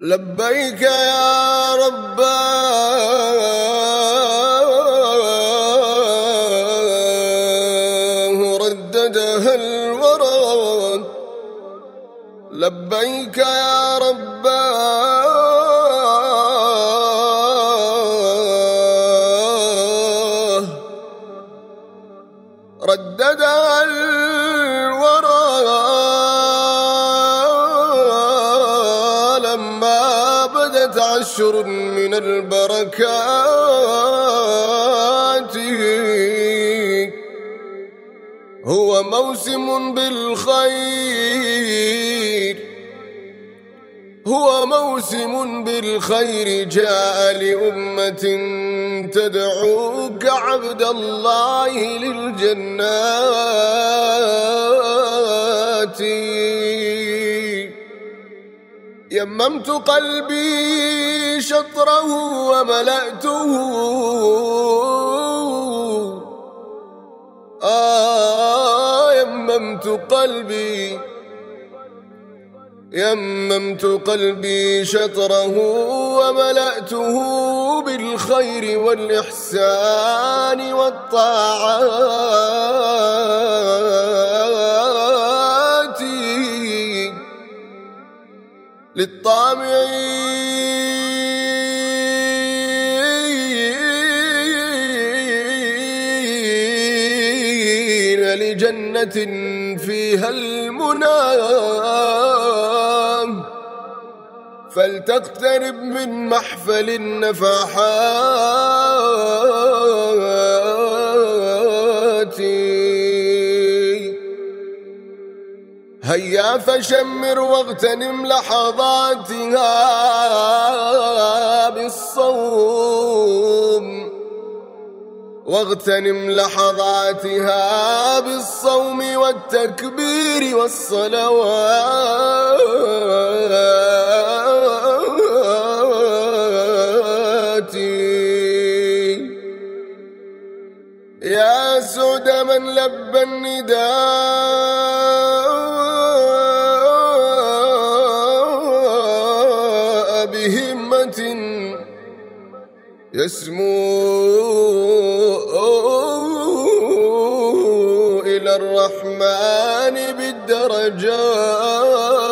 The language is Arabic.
لبيك يا رباه رددها الورى. لبيك يا رباه رددها الورى. لما بدت عشر من البركات هو موسم بالخير، هو موسم بالخير جاء لأمة تدعوك عبد الله للجنات. يممت قلبي شطره وملأته يممت قلبي شطره وملأته بالخير والإحسان والطاعات للطامعين لجنة فيها المنى. فلتقترب من محفل النفحات. هيا فشمر واغتنم لحظاتها بالصوم، واغتنم لحظاتها بالصوم والتكبير والصلوات. يا سعد من لبى النداء بهمة يسمو إلى الرحمن بالدرجات.